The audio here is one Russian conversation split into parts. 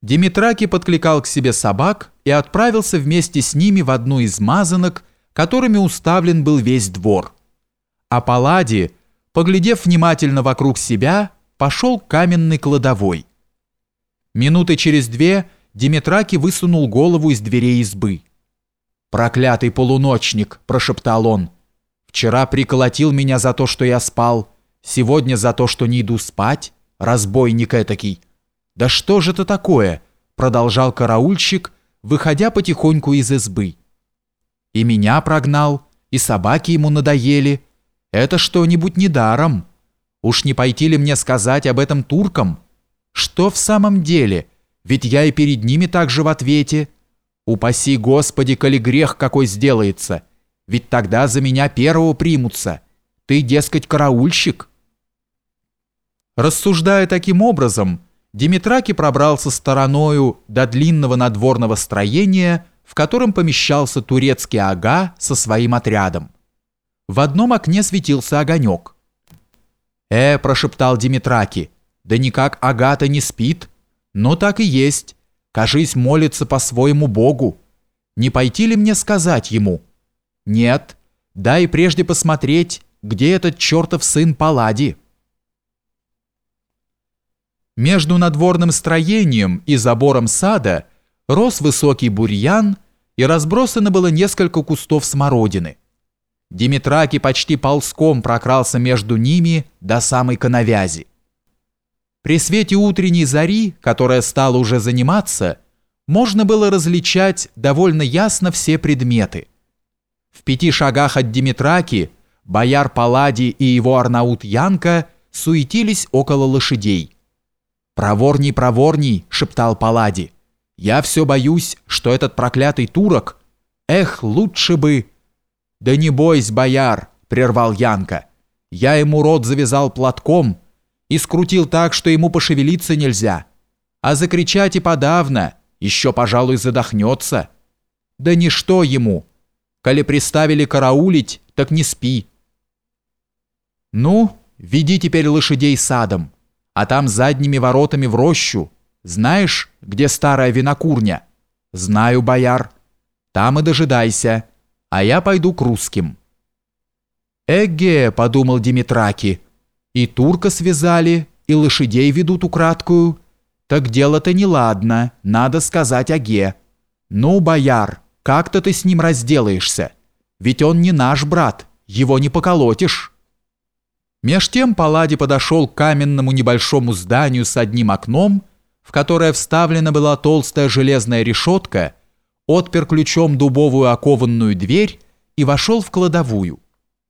Димитраки подкликал к себе собак и отправился вместе с ними в одну из мазанок, которыми уставлен был весь двор. А Палладий, поглядев внимательно вокруг себя, пошел к каменной кладовой. Минуты через две Димитраки высунул голову из дверей избы. «Проклятый полуночник!» – прошептал он. «Вчера приколотил меня за то, что я спал, сегодня за то, что не иду спать, разбойник этакий. Да что же это такое?» – продолжал караульщик, выходя потихоньку из избы. «И меня прогнал, и собаки ему надоели. Это что-нибудь недаром. Уж не пойти ли мне сказать об этом туркам? Что в самом деле? Ведь я и перед ними также в ответе. Упаси Господи, коли грех какой сделается, ведь тогда за меня первого примутся. Ты, дескать, караульщик». Рассуждая таким образом, Димитраки пробрался стороною до длинного надворного строения, в котором помещался турецкий ага со своим отрядом. В одном окне светился огонек. Прошептал Димитраки, да никак ага-то не спит. Но так и есть, кажись, молится по своему богу. Не пойти ли мне сказать ему? Нет, дай прежде посмотреть, где этот чертов сын Палладий». Между надворным строением и забором сада рос высокий бурьян, и разбросано было несколько кустов смородины. Димитраки почти ползком прокрался между ними до самой коновязи. При свете утренней зари, которая стала уже заниматься, можно было различать довольно ясно все предметы. В 5 шагах от Димитраки бояр Палладий и его арнаут Янка суетились около лошадей. «Проворней, проворней!» – шептал Палладий. «Я все боюсь, что этот проклятый турок... Эх, лучше бы...» «Да не бойся, бояр!» – прервал Янка. «Я ему рот завязал платком и скрутил так, что ему пошевелиться нельзя. А закричать и подавно, еще, пожалуй, задохнется. Да ничто ему. Коли приставили караулить, так не спи». «Ну, веди теперь лошадей садом, а там задними воротами в рощу. Знаешь, где старая винокурня?» «Знаю, бояр. Там и дожидайся, а я пойду к русским». «Эге», — подумал Димитраки, — «и турка связали, и лошадей ведут украдкую. Так дело-то неладно, надо сказать Аге. Ну, бояр, как-то ты с ним разделаешься, ведь он не наш брат, его не поколотишь». Меж тем Палладий подошел к каменному небольшому зданию с одним окном, в которое вставлена была толстая железная решетка, отпер ключом дубовую окованную дверь и вошел в кладовую.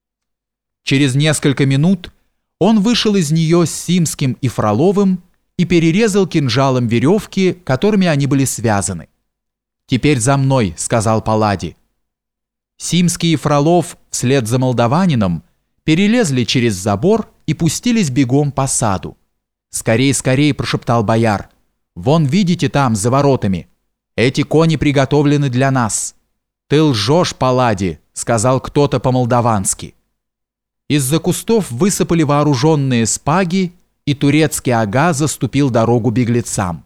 Через несколько минут он вышел из нее с Симским и Фроловым и перерезал кинжалом веревки, которыми они были связаны. «Теперь за мной», — сказал Палладий. Симский и Фролов вслед за молдаванином перелезли через забор и пустились бегом по саду. «Скорей, скорей!» – прошептал бояр. «Вон, видите, там, за воротами. Эти кони приготовлены для нас». «Ты лжешь, Палладий!» – сказал кто-то по-молдавански. Из-за кустов высыпали вооруженные спаги, и турецкий ага заступил дорогу беглецам.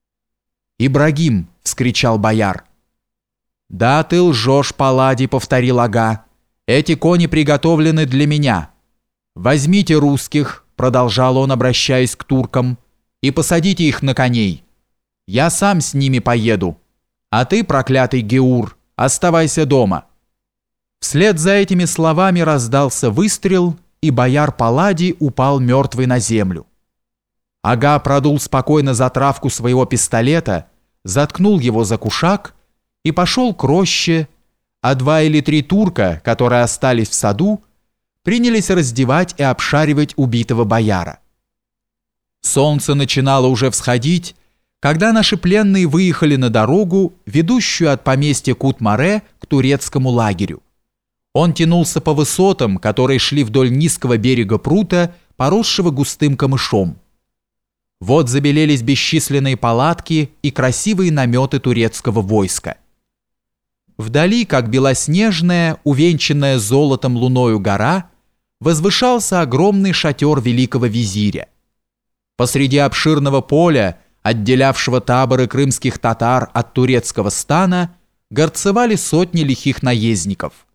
«Ибрагим!» – вскричал бояр. «Да, ты лжешь, Палладий!» – повторил ага. «Эти кони приготовлены для меня. Возьмите русских», — продолжал он, обращаясь к туркам, «и посадите их на коней. Я сам с ними поеду. А ты, проклятый Геур, оставайся дома». Вслед за этими словами раздался выстрел, и бояр Палладий упал мертвый на землю. Ага продул спокойно затравку своего пистолета, заткнул его за кушак и пошел к роще, а 2 или 3 турка, которые остались в саду, принялись раздевать и обшаривать убитого бояра. Солнце начинало уже всходить, когда наши пленные выехали на дорогу, ведущую от поместья Кут-Море к турецкому лагерю. Он тянулся по высотам, которые шли вдоль низкого берега прута, поросшего густым камышом. Вот забелелись бесчисленные палатки и красивые наметы турецкого войска. Вдали, как белоснежная, увенчанная золотом луною гора, возвышался огромный шатер великого визиря. Посреди обширного поля, отделявшего таборы крымских татар от турецкого стана, горцевали сотни лихих наездников.